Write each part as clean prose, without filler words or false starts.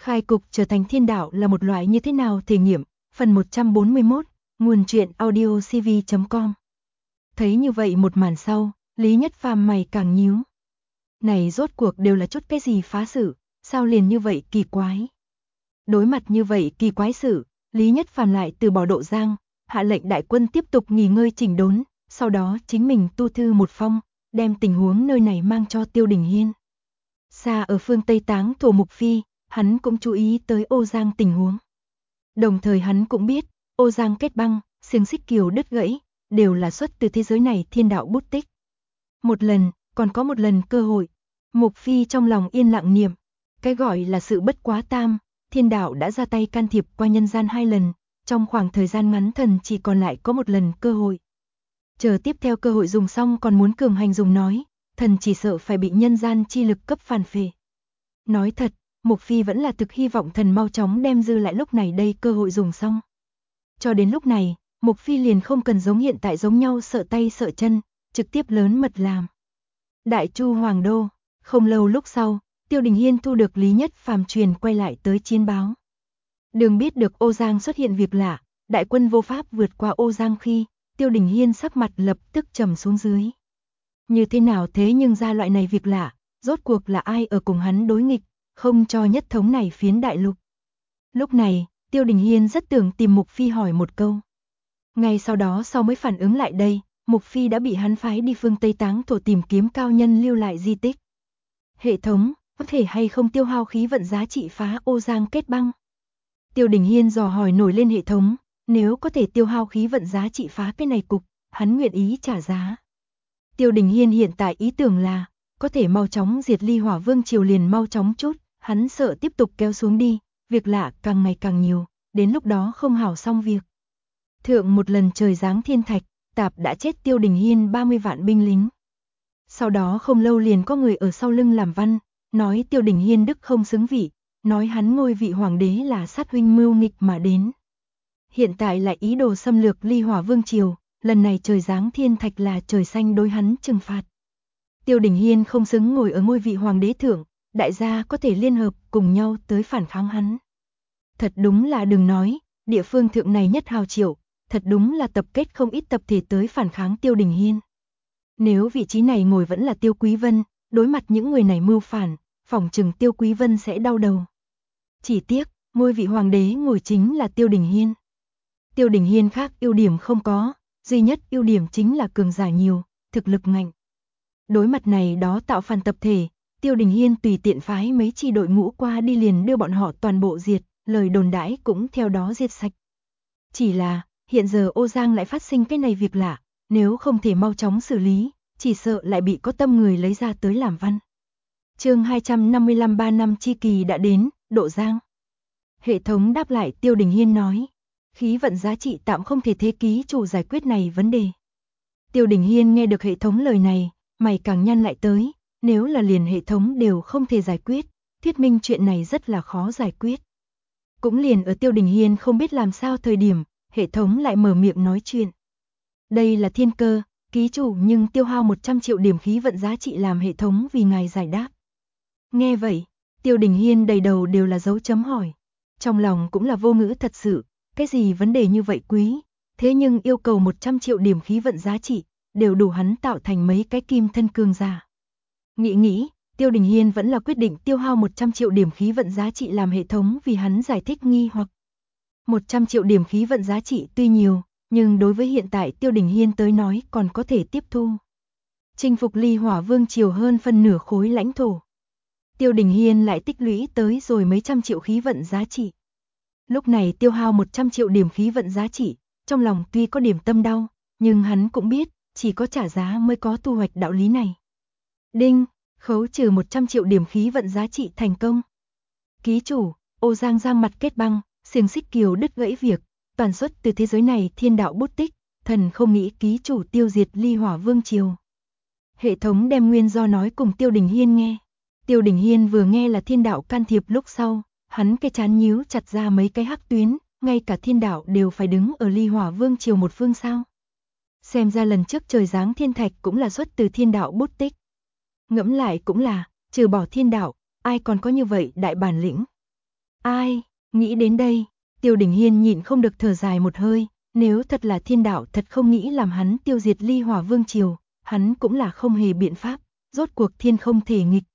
Khai cục trở thành thiên đạo là một loại như thế nào thể nghiệm, phần 141, nguồn truyện audiocv.com. Thấy như vậy một màn sau, Lý Nhất Phàm mày càng nhíu. Này rốt cuộc đều là chút cái gì phá sự, sao liền như vậy kỳ quái. Đối mặt như vậy kỳ quái sự, Lý Nhất Phàm lại từ bỏ Độ Giang, hạ lệnh đại quân tiếp tục nghỉ ngơi chỉnh đốn, sau đó chính mình tu thư một phong, đem tình huống nơi này mang cho Tiêu Đình Hiên. Xa ở phương Tây Táng Thổ Mục Phi, hắn cũng chú ý tới Ô Giang tình huống. Đồng thời hắn cũng biết, Ô Giang kết băng, xiềng xích kiều đứt gãy, đều là xuất từ thế giới này thiên đạo bút tích. Một lần, còn có một lần cơ hội. Mục Phi trong lòng yên lặng niệm, cái gọi là sự bất quá tam, thiên đạo đã ra tay can thiệp qua nhân gian 2 lần, trong khoảng thời gian ngắn thần chỉ còn lại có một lần cơ hội. Chờ tiếp theo cơ hội dùng xong còn muốn cường hành dùng nói, thần chỉ sợ phải bị nhân gian chi lực cấp phản phệ. Nói thật, Mục Phi vẫn là thực hy vọng thần mau chóng đem dư lại lúc này đây cơ hội dùng xong. Cho đến lúc này, Mục Phi liền không cần giống hiện tại giống nhau sợ tay sợ chân, trực tiếp lớn mật làm. Đại Chu Hoàng Đô, không lâu lúc sau, Tiêu Đình Hiên thu được Lý Nhất Phàm truyền quay lại tới chiến báo. Đường biết được Ô Giang xuất hiện việc lạ, đại quân vô pháp vượt qua Ô Giang khi, Tiêu Đình Hiên sắc mặt lập tức trầm xuống dưới. Như thế nào thế nhưng ra loại này việc lạ, rốt cuộc là ai ở cùng hắn đối nghịch, không cho nhất thống này phiến đại lục. Lúc này, Tiêu Đình Hiên rất tưởng tìm Mục Phi hỏi một câu. Ngay sau đó sau mới phản ứng lại đây, Mục Phi đã bị hắn phái đi phương Tây Táng Thổ tìm kiếm cao nhân lưu lại di tích. Hệ thống, có thể hay không tiêu hao khí vận giá trị phá Ô Giang kết băng? Tiêu Đình Hiên dò hỏi nổi lên hệ thống, nếu có thể tiêu hao khí vận giá trị phá cái này cục, hắn nguyện ý trả giá. Tiêu Đình Hiên hiện tại ý tưởng là, có thể mau chóng diệt Ly Hỏa Vương triều liền mau chóng chút, hắn sợ tiếp tục kéo xuống đi, việc lạ càng ngày càng nhiều, đến lúc đó không hảo xong việc. Thượng một lần trời giáng thiên thạch, tạp đã chết Tiêu Đình Hiên 30 vạn binh lính. Sau đó không lâu liền có người ở sau lưng làm văn, nói Tiêu Đình Hiên đức không xứng vị, nói hắn ngôi vị hoàng đế là sát huynh mưu nghịch mà đến. Hiện tại lại ý đồ xâm lược Ly Hỏa Vương triều, lần này trời giáng thiên thạch là trời xanh đối hắn trừng phạt. Tiêu Đình Hiên không xứng ngồi ở ngôi vị hoàng đế thượng, đại gia có thể liên hợp cùng nhau tới phản kháng hắn. Thật đúng là đừng nói, địa phương thượng này nhất hào triệu, thật đúng là tập kết không ít tập thể tới phản kháng Tiêu Đình Hiên. Nếu vị trí này ngồi vẫn là Tiêu Quý Vân, đối mặt những người này mưu phản, phỏng chừng Tiêu Quý Vân sẽ đau đầu. Chỉ tiếc, ngôi vị hoàng đế ngồi chính là Tiêu Đình Hiên. Tiêu Đình Hiên khác ưu điểm không có, duy nhất ưu điểm chính là cường giả nhiều, thực lực mạnh. Đối mặt này đó tạo phản tập thể, Tiêu Đình Hiên tùy tiện phái mấy chi đội ngũ qua đi liền đưa bọn họ toàn bộ diệt, lời đồn đãi cũng theo đó diệt sạch. Chỉ là, hiện giờ Ô Giang lại phát sinh cái này việc lạ, nếu không thể mau chóng xử lý, chỉ sợ lại bị có tâm người lấy ra tới làm văn. Chương 255 3 năm chi kỳ đã đến, Độ Giang. Hệ thống đáp lại Tiêu Đình Hiên nói, khí vận giá trị tạm không thể thế ký chủ giải quyết này vấn đề. Tiêu Đình Hiên nghe được hệ thống lời này, mày càng nhăn lại tới, nếu là liền hệ thống đều không thể giải quyết, thuyết minh chuyện này rất là khó giải quyết. Cũng liền ở Tiêu Đình Hiên không biết làm sao thời điểm, hệ thống lại mở miệng nói chuyện. Đây là thiên cơ, ký chủ nhưng tiêu hao 100 triệu điểm khí vận giá trị làm hệ thống vì ngài giải đáp. Nghe vậy, Tiêu Đình Hiên đầy đầu đều là dấu chấm hỏi. Trong lòng cũng là vô ngữ thật sự, cái gì vấn đề như vậy quý, thế nhưng yêu cầu 100 triệu điểm khí vận giá trị, đều đủ hắn tạo thành mấy cái kim thân cường giả. Nghĩ, Tiêu Đình Hiên vẫn là quyết định tiêu hao 100 triệu điểm khí vận giá trị làm hệ thống vì hắn giải thích nghi hoặc. 100 triệu điểm khí vận giá trị tuy nhiều, nhưng đối với hiện tại Tiêu Đình Hiên tới nói còn có thể tiếp thu. Chinh phục Ly Hỏa Vương triều hơn phân nửa khối lãnh thổ. Tiêu Đình Hiên lại tích lũy tới rồi mấy trăm triệu khí vận giá trị. Lúc này tiêu hao 100 triệu điểm khí vận giá trị, trong lòng tuy có điểm tâm đau, nhưng hắn cũng biết, chỉ có trả giá mới có thu hoạch đạo lý này. Đinh, khấu trừ 100 triệu điểm khí vận giá trị thành công. Ký chủ, Ô Giang giang mặt kết băng, xiềng xích kiều đứt gãy việc, toàn xuất từ thế giới này thiên đạo bút tích, thần không nghĩ ký chủ tiêu diệt Ly Hỏa Vương triều. Hệ thống đem nguyên do nói cùng Tiêu Đình Hiên nghe. Tiêu Đình Hiên vừa nghe là thiên đạo can thiệp lúc sau, hắn cái chán nhíu chặt ra mấy cái hắc tuyến, ngay cả thiên đạo đều phải đứng ở Ly Hỏa Vương triều một phương sao. Xem ra lần trước trời giáng thiên thạch cũng là xuất từ thiên đạo bút tích. Ngẫm lại cũng là, trừ bỏ thiên đạo, ai còn có như vậy đại bản lĩnh. Ai, nghĩ đến đây, Tiêu Đình Hiên nhịn không được thở dài một hơi, nếu thật là thiên đạo thật không nghĩ làm hắn tiêu diệt Ly Hỏa Vương Triều, hắn cũng là không hề biện pháp, rốt cuộc thiên không thể nghịch.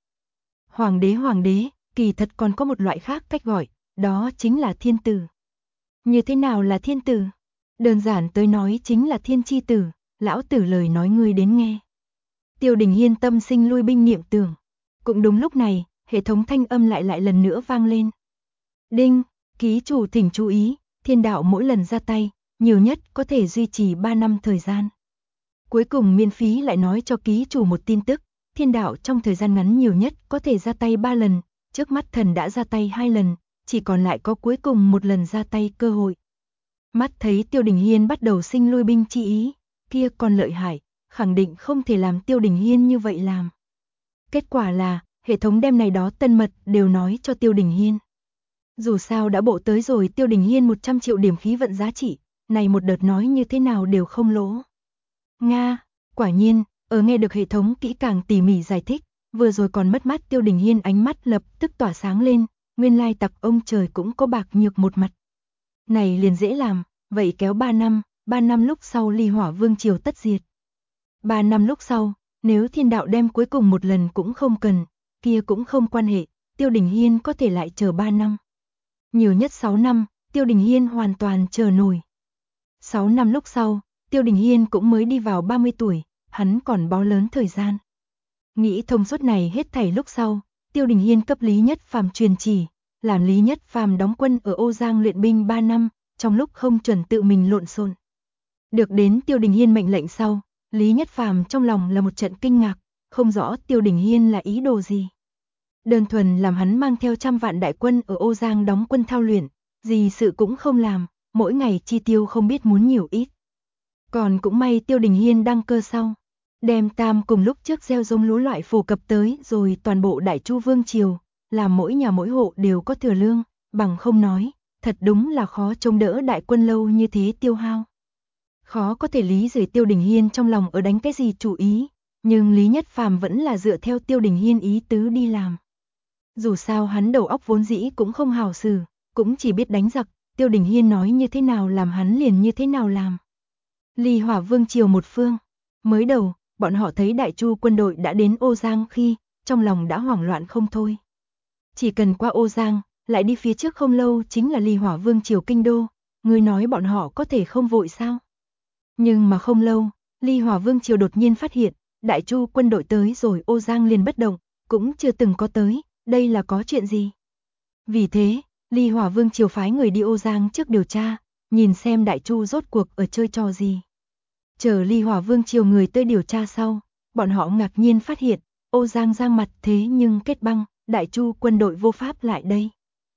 Hoàng đế, kỳ thật còn có một loại khác cách gọi, đó chính là thiên tử. Như thế nào là thiên tử? Đơn giản tới nói chính là thiên chi tử, lão tử lời nói ngươi đến nghe. Tiêu Đình Hiên tâm sinh lui binh niệm tưởng. Cũng đúng lúc này, hệ thống thanh âm lại lần nữa vang lên. Đinh, ký chủ thỉnh chú ý, thiên đạo mỗi lần ra tay, nhiều nhất có thể duy trì 3 năm thời gian. Cuối cùng miễn phí lại nói cho ký chủ một tin tức, thiên đạo trong thời gian ngắn nhiều nhất có thể ra tay 3 lần, trước mắt thần đã ra tay 2 lần, chỉ còn lại có cuối cùng một lần ra tay cơ hội. Mắt thấy Tiêu Đình Hiên bắt đầu sinh lui binh chi ý, kia còn lợi hại, khẳng định không thể làm Tiêu Đình Hiên như vậy làm. Kết quả là, hệ thống đem này đó tân mật đều nói cho Tiêu Đình Hiên. Dù sao đã bộ tới rồi Tiêu Đình Hiên 100 triệu điểm khí vận giá trị, này một đợt nói như thế nào đều không lỗ. Nga, quả nhiên, ở nghe được hệ thống kỹ càng tỉ mỉ giải thích, vừa rồi còn mất mát Tiêu Đình Hiên ánh mắt lập tức tỏa sáng lên, nguyên lai tặc ông trời cũng có bạc nhược một mặt. Này liền dễ làm, vậy kéo 3 năm lúc sau Ly Hỏa Vương Triều tất diệt. 3 năm lúc sau, nếu thiên đạo đem cuối cùng một lần cũng không cần, kia cũng không quan hệ, Tiêu Đình Hiên có thể lại chờ 3 năm. Nhiều nhất 6 năm, Tiêu Đình Hiên hoàn toàn chờ nổi. 6 năm lúc sau, Tiêu Đình Hiên cũng mới đi vào 30 tuổi, hắn còn bao lớn thời gian. Nghĩ thông suốt này hết thảy lúc sau, Tiêu Đình Hiên cấp Lý Nhất Phàm truyền chỉ, làm Lý Nhất Phàm đóng quân ở Ô Giang luyện binh 3 năm, trong lúc không chuẩn tự mình lộn xộn. Được đến Tiêu Đình Hiên mệnh lệnh sau, Lý Nhất Phàm trong lòng là một trận kinh ngạc, không rõ Tiêu Đình Hiên là ý đồ gì. Đơn thuần làm hắn mang theo 100 vạn đại quân ở Ô Giang đóng quân thao luyện, gì sự cũng không làm, mỗi ngày chi tiêu không biết muốn nhiều ít. Còn cũng may Tiêu Đình Hiên đăng cơ sau, đem tam cùng lúc trước gieo giống lúa loại phổ cập tới rồi toàn bộ Đại Chu Vương Triều, làm mỗi nhà mỗi hộ đều có thừa lương, bằng không nói, thật đúng là khó chống đỡ đại quân lâu như thế tiêu hao. Khó có thể lý giải Tiêu Đình Hiên trong lòng ở đánh cái gì chủ ý, nhưng Lý Nhất Phàm vẫn là dựa theo Tiêu Đình Hiên ý tứ đi làm. Dù sao hắn đầu óc vốn dĩ cũng không hào xử, cũng chỉ biết đánh giặc, Tiêu Đình Hiên nói như thế nào làm hắn liền như thế nào làm. Ly Hỏa Vương Triều một phương, mới đầu, bọn họ thấy Đại Chu quân đội đã đến Ô Giang khi, trong lòng đã hoảng loạn không thôi. Chỉ cần qua Ô Giang, lại đi phía trước không lâu chính là Ly Hỏa Vương Triều kinh đô, người nói bọn họ có thể không vội sao? Nhưng mà không lâu, Ly Hỏa Vương Triều đột nhiên phát hiện, Đại Chu quân đội tới rồi Ô Giang liền bất động, cũng chưa từng có tới, đây là có chuyện gì? Vì thế, Ly Hỏa Vương Triều phái người đi Ô Giang trước điều tra, nhìn xem Đại Chu rốt cuộc ở chơi trò gì. Chờ Ly Hỏa Vương Triều người tới điều tra sau, bọn họ ngạc nhiên phát hiện, Ô Giang giang mặt thế nhưng kết băng, Đại Chu quân đội vô pháp lại đây.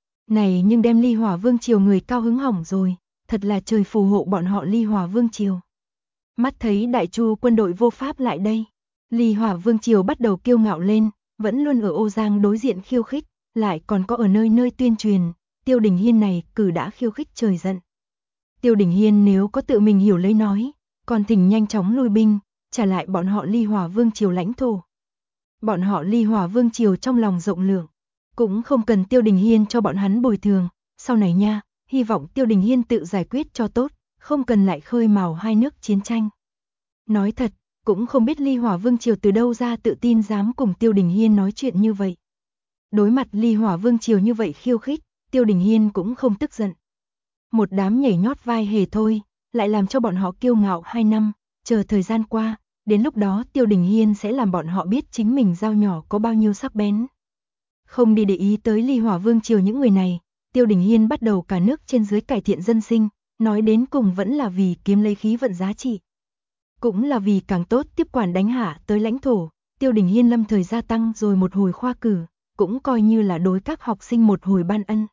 Này nhưng đem Ly Hỏa Vương Triều người cao hứng hỏng rồi, thật là trời phù hộ bọn họ Ly Hỏa Vương Triều. Mắt thấy Đại Chu quân đội vô pháp lại đây, Ly Hỏa Vương Triều bắt đầu kiêu ngạo lên, vẫn luôn ở Ô Giang đối diện khiêu khích, lại còn có ở nơi nơi tuyên truyền, Tiêu Đình Hiên này cử đã khiêu khích trời giận. Tiêu Đình Hiên nếu có tự mình hiểu lấy nói, còn thỉnh nhanh chóng lui binh, trả lại bọn họ Ly Hỏa Vương Triều lãnh thổ. Bọn họ Ly Hỏa Vương Triều trong lòng rộng lượng, cũng không cần Tiêu Đình Hiên cho bọn hắn bồi thường, sau này nha, hy vọng Tiêu Đình Hiên tự giải quyết cho tốt, không cần lại khơi mào hai nước chiến tranh. Nói thật, cũng không biết Ly Hỏa Vương Triều từ đâu ra tự tin dám cùng Tiêu Đình Hiên nói chuyện như vậy. Đối mặt Ly Hỏa Vương Triều như vậy khiêu khích, Tiêu Đình Hiên cũng không tức giận. Một đám nhảy nhót vai hề thôi, lại làm cho bọn họ kiêu ngạo 2 năm, chờ thời gian qua, đến lúc đó Tiêu Đình Hiên sẽ làm bọn họ biết chính mình dao nhỏ có bao nhiêu sắc bén. Không đi để ý tới Ly Hỏa Vương Triều những người này, Tiêu Đình Hiên bắt đầu cả nước trên dưới cải thiện dân sinh, nói đến cùng vẫn là vì kiếm lấy khí vận giá trị. Cũng là vì càng tốt tiếp quản đánh hạ tới lãnh thổ, Tiêu Đình Hiên lâm thời gia tăng rồi một hồi khoa cử, cũng coi như là đối các học sinh một hồi ban ân.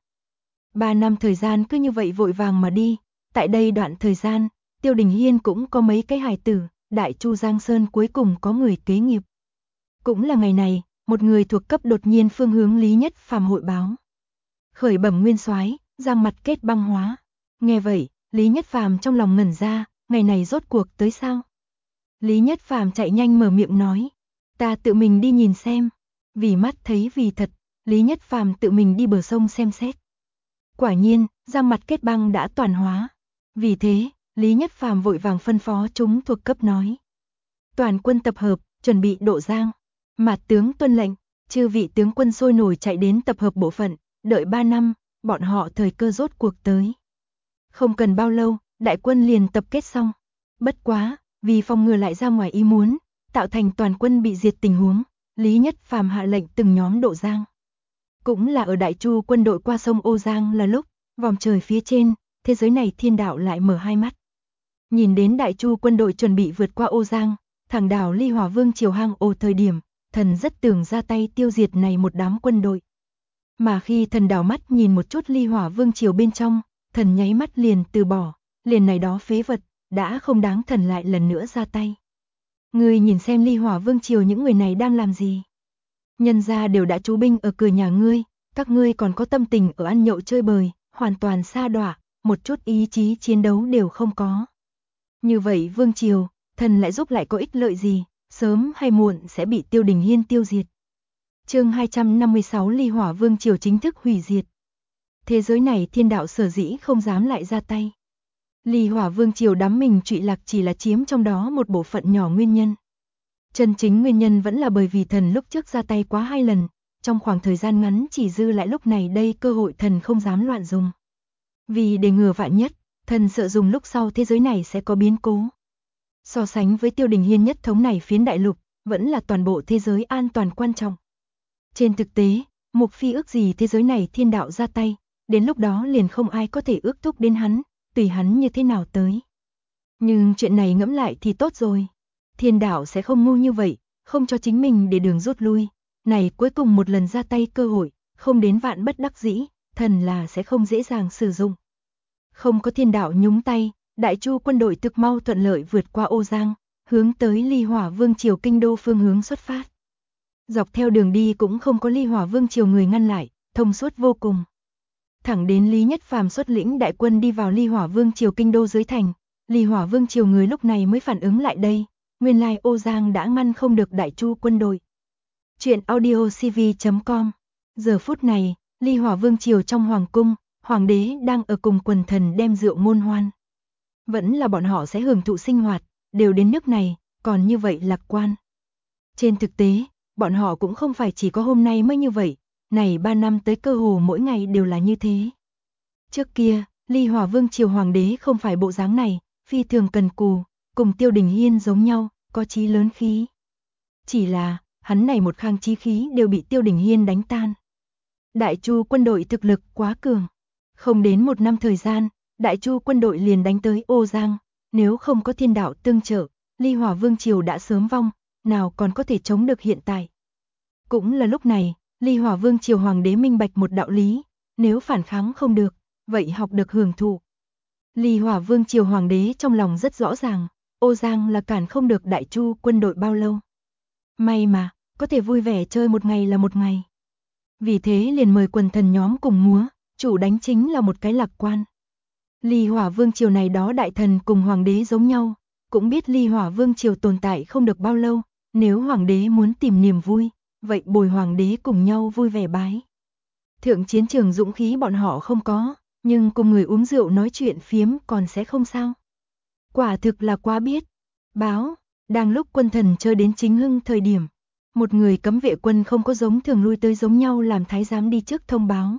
3 năm thời gian cứ như vậy vội vàng mà đi, tại đây đoạn thời gian, Tiêu Đình Hiên cũng có mấy cái hài tử, Đại Chu Giang Sơn cuối cùng có người kế nghiệp. Cũng là ngày này, một người thuộc cấp đột nhiên phương hướng Lý Nhất Phàm hội báo. Khởi bẩm nguyên soái, Giang mặt kết băng hóa. Nghe vậy, Lý Nhất Phàm trong lòng ngẩn ra, ngày này rốt cuộc tới sao? Lý Nhất Phàm chạy nhanh mở miệng nói, ta tự mình đi nhìn xem. Vì mắt thấy vì thật, Lý Nhất Phàm tự mình đi bờ sông xem xét. Quả nhiên, giang mặt kết băng đã toàn hóa. Vì thế, Lý Nhất Phàm vội vàng phân phó chúng thuộc cấp nói. Toàn quân tập hợp, chuẩn bị độ giang. Mạt tướng tuân lệnh, chư vị tướng quân sôi nổi chạy đến tập hợp bộ phận, đợi 3 năm, bọn họ thời cơ rốt cuộc tới. Không cần bao lâu, đại quân liền tập kết xong. Bất quá, vì phòng ngừa lại ra ngoài ý muốn, tạo thành toàn quân bị diệt tình huống, Lý Nhất Phàm hạ lệnh từng nhóm độ giang. Cũng là ở Đại Chu quân đội qua sông Ô Giang là lúc, vòm trời phía trên, thế giới này thiên đạo lại mở hai mắt. Nhìn đến Đại Chu quân đội chuẩn bị vượt qua Ô Giang, thẳng đảo Ly Hỏa Vương triều hang Ô thời điểm, thần rất tưởng ra tay tiêu diệt này một đám quân đội. Mà khi thần đảo mắt nhìn một chút Ly Hỏa Vương triều bên trong, thần nháy mắt liền từ bỏ, liền này đó phế vật, đã không đáng thần lại lần nữa ra tay. Ngươi nhìn xem Ly Hỏa Vương triều những người này đang làm gì? Nhân gia đều đã trú binh ở cửa nhà ngươi, các ngươi còn có tâm tình ở ăn nhậu chơi bời, hoàn toàn sa đọa, một chút ý chí chiến đấu đều không có. Như vậy Vương triều, thần lại giúp lại có ích lợi gì, sớm hay muộn sẽ bị Tiêu Đình Hiên tiêu diệt. Chương 256 Ly Hỏa Vương triều chính thức hủy diệt. Thế giới này thiên đạo sở dĩ không dám lại ra tay. Ly Hỏa Vương triều đắm mình trụy lạc chỉ là chiếm trong đó một bộ phận nhỏ nguyên nhân. Chân chính nguyên nhân vẫn là bởi vì thần lúc trước ra tay quá 2 lần, trong khoảng thời gian ngắn chỉ dư lại lúc này đây cơ hội thần không dám loạn dùng. Vì để ngừa vạn nhất, thần sợ dùng lúc sau thế giới này sẽ có biến cố. So sánh với Tiêu Đình Hiên nhất thống này phiến đại lục, vẫn là toàn bộ thế giới an toàn quan trọng. Trên thực tế, Mục Phi ước gì thế giới này thiên đạo ra tay, đến lúc đó liền không ai có thể ước thúc đến hắn, tùy hắn như thế nào tới. Nhưng chuyện này ngẫm lại thì tốt rồi. Thiên đạo sẽ không ngu như vậy, không cho chính mình để đường rút lui. Này cuối cùng một lần ra tay cơ hội, không đến vạn bất đắc dĩ, thần là sẽ không dễ dàng sử dụng. Không có thiên đạo nhúng tay, Đại Chu quân đội thực mau thuận lợi vượt qua Ô Giang, hướng tới Ly Hỏa Vương triều kinh đô phương hướng xuất phát. Dọc theo đường đi cũng không có Ly Hỏa Vương triều người ngăn lại, thông suốt vô cùng. Thẳng đến Lý Nhất Phàm xuất lĩnh đại quân đi vào Ly Hỏa Vương triều kinh đô dưới thành, Ly Hỏa Vương triều người lúc này mới phản ứng lại đây, nguyên lai Ô Giang đã ngăn không được Đại Chu quân đội. Chuyện audiocv.com. Giờ phút này, Ly Hỏa Vương triều trong hoàng cung, hoàng đế đang ở cùng quần thần đem rượu ngôn hoan. Vẫn là bọn họ sẽ hưởng thụ sinh hoạt, đều đến nước này, còn như vậy lạc quan. Trên thực tế, bọn họ cũng không phải chỉ có hôm nay mới như vậy, này 3 năm tới cơ hồ mỗi ngày đều là như thế. Trước kia, Ly Hỏa Vương triều hoàng đế không phải bộ dáng này, phi thường cần cù, cùng Tiêu Đình Hiên giống nhau, có chí lớn khí. Chỉ là, hắn này một khang chí khí đều bị Tiêu Đình Hiên đánh tan. Đại Chu quân đội thực lực quá cường. Không đến 1 năm thời gian, Đại Chu quân đội liền đánh tới Ô Giang, nếu không có thiên đạo tương trợ, Ly Hỏa Vương triều đã sớm vong, nào còn có thể chống được hiện tại. Cũng là lúc này, Ly Hỏa Vương triều hoàng đế minh bạch một đạo lý, nếu phản kháng không được, vậy học được hưởng thụ. Ly Hỏa Vương triều hoàng đế trong lòng rất rõ ràng, Ô Giang là cản không được Đại Chu quân đội bao lâu. May mà, có thể vui vẻ chơi một ngày là một ngày. Vì thế liền mời quần thần nhóm cùng múa, chủ đánh chính là một cái lạc quan. Ly Hỏa Vương triều này đó đại thần cùng hoàng đế giống nhau, cũng biết Ly Hỏa Vương triều tồn tại không được bao lâu, nếu hoàng đế muốn tìm niềm vui, vậy bồi hoàng đế cùng nhau vui vẻ bái. Thượng chiến trường dũng khí bọn họ không có, nhưng cùng người uống rượu nói chuyện phiếm còn sẽ không sao. Quả thực là quá biết. Báo, đang lúc quân thần chơi đến chính hưng thời điểm, một người cấm vệ quân không có giống thường lui tới giống nhau làm thái giám đi trước thông báo,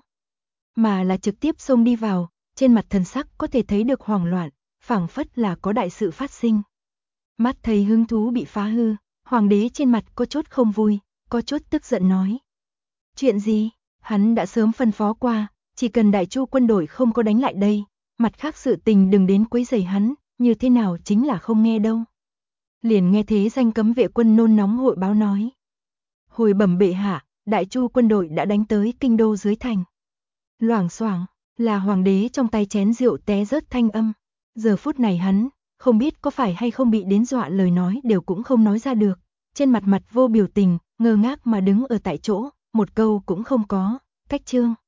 mà là trực tiếp xông đi vào, trên mặt thần sắc có thể thấy được hoảng loạn, phảng phất là có đại sự phát sinh. Mắt thấy hứng thú bị phá hư, hoàng đế trên mặt có chút không vui, có chút tức giận nói. Chuyện gì? Hắn đã sớm phân phó qua, chỉ cần Đại Chu quân đội không có đánh lại đây, mặt khác sự tình đừng đến quấy rầy hắn, như thế nào chính là không nghe đâu. Liền nghe thế danh cấm vệ quân nôn nóng hội báo nói. Hồi bẩm bệ hạ, Đại Chu quân đội đã đánh tới kinh đô dưới thành. Loảng xoảng, là hoàng đế trong tay chén rượu té rớt thanh âm. Giờ phút này hắn, không biết có phải hay không bị đến dọa lời nói đều cũng không nói ra được. Trên mặt vô biểu tình, ngơ ngác mà đứng ở tại chỗ, một câu cũng không có, cách chương.